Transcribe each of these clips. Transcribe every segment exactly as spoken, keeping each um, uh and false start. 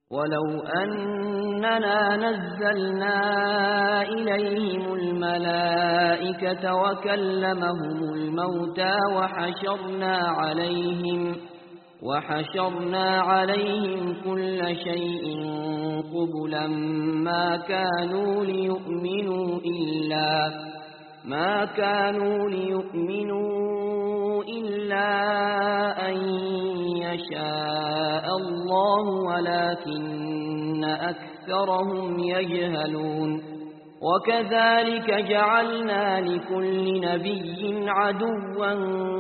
ولو أننا نزلنا إليهم الملائكة وكلمهم الموتى وحشرنا عليهم وحشرنا عليهم كل شيء قبلا ما كانوا ليؤمنوا إلا ما كانوا ليؤمنوا إلا أن يشاء الله ولكن أكثرهم يجهلون وكذلك جعلنا لكل نبي عدوا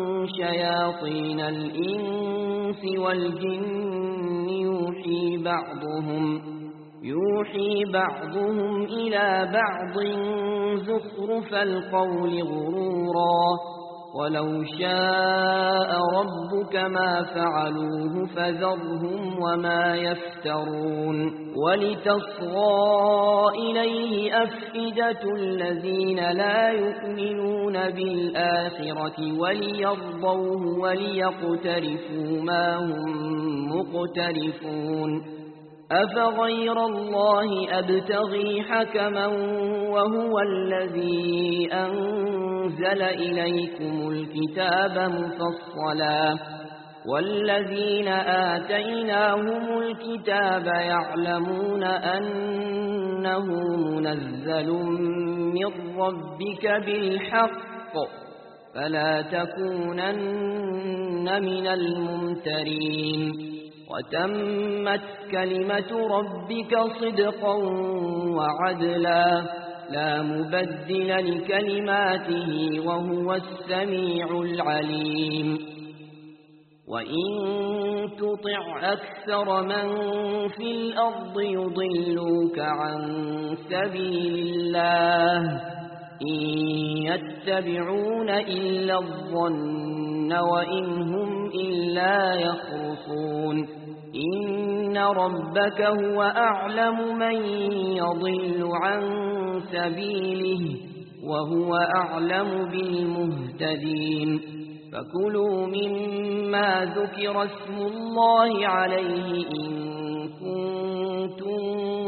شياطين الإنس والجن يوحي بعضهم يوحي بعضهم إلى بعض زخرف القول غرورا ولو شاء ربك ما فعلوه فذرهم وما يفترون ولتصغى إليه أفئدة الذين لا يؤمنون بالآخرة وليرضوه وليقترفوا ما هم مقترفون أفغير الله أبتغي حكما وهو الذي أنزل إليكم الكتاب مفصلا والذين آتيناهم الكتاب يعلمون أنه منزل من ربك بالحق فلا تكونن من الممترين وتمت كلمة ربك صدقا وعدلا لا مبدل لكلماته وهو السميع العليم وإن تطع أكثر من في الأرض يضلوك عن سبيل الله إن يتبعون إلا الظن وإن هم إلا يخرصون إن ربك هو أعلم من يضل عن سبيله وهو أعلم بالمهتدين فكلوا مما ذكر اسم الله عليه إن كنتم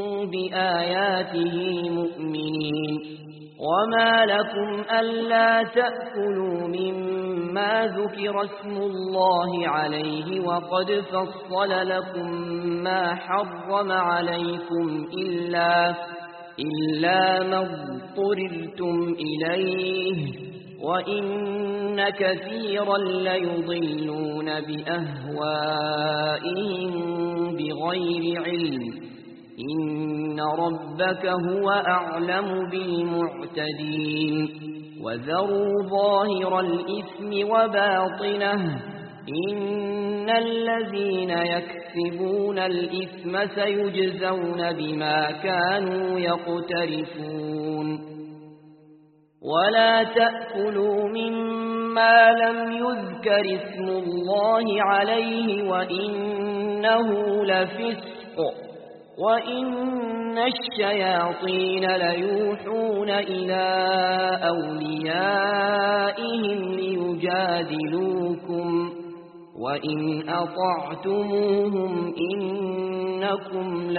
بآياته مؤمنين وما لكم ألا تأكلوا مما ذكر اسم الله عليه وقد فصل لكم ما حرم عليكم إلا, إلا ما اضطررتم إليه وإن كثيرا ليضلون بأهوائهم بغير علم إن ربك هو أعلم بالمعتدين وذروا ظاهر الإثم وباطنه إن الذين يكسبون الإثم سيجزون بما كانوا يقترفون ولا تأكلوا مما لم يذكر اسم الله عليه وإنه لفسق وإن الشياطين ليوحون إلى أوليائهم ليجادلوكم وإن أطعتموهم إنكم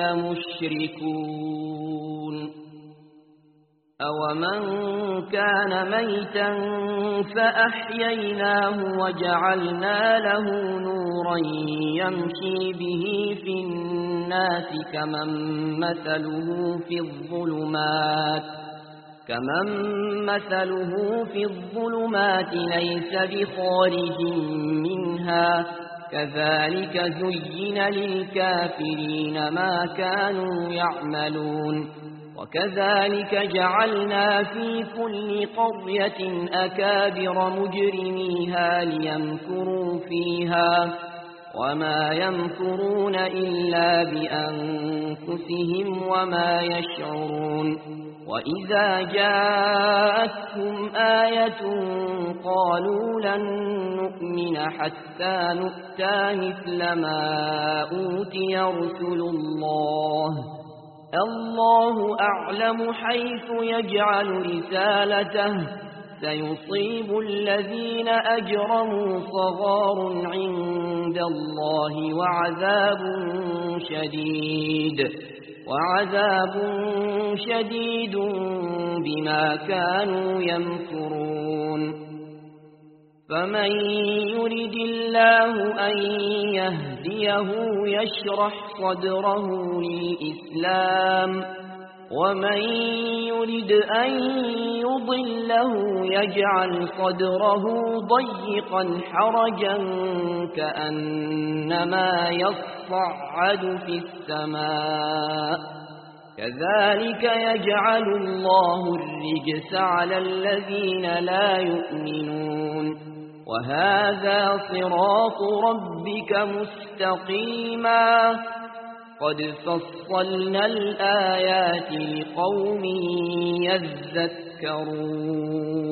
لمشركون أومن كان ميتا فأحييناه وجعلنا له نورا يمشي به في الناس كمن مثله في الظلمات كمن مثله في الظلمات ليس بخارج منها كذلك زين للكافرين ما كانوا يعملون وكذلك جعلنا في كل قرية أكابر مجرميها ليمكروا فيها وما يمكرون إلا بأنفسهم وما يشعرون وإذا جاءتهم آية قالوا لن نؤمن حتى نؤتى مثل ما أوتي رسل الله الله أعلم حيث يجعل رسالته سيصيب الذين أجرموا صغار عند الله وعذاب شديد وعذاب شديد بما كانوا يمكرون فمن يرد الله أن يهديه يشرح صدره للإسلام ومن يرد أن يضله يجعل صدره ضيقا حرجا كأنما يصعد في السماء كذلك يجعل الله الرجس على الذين لا يؤمنون وهذا صراط ربك مستقيما قد فصلنا الآيات لقوم يذكرون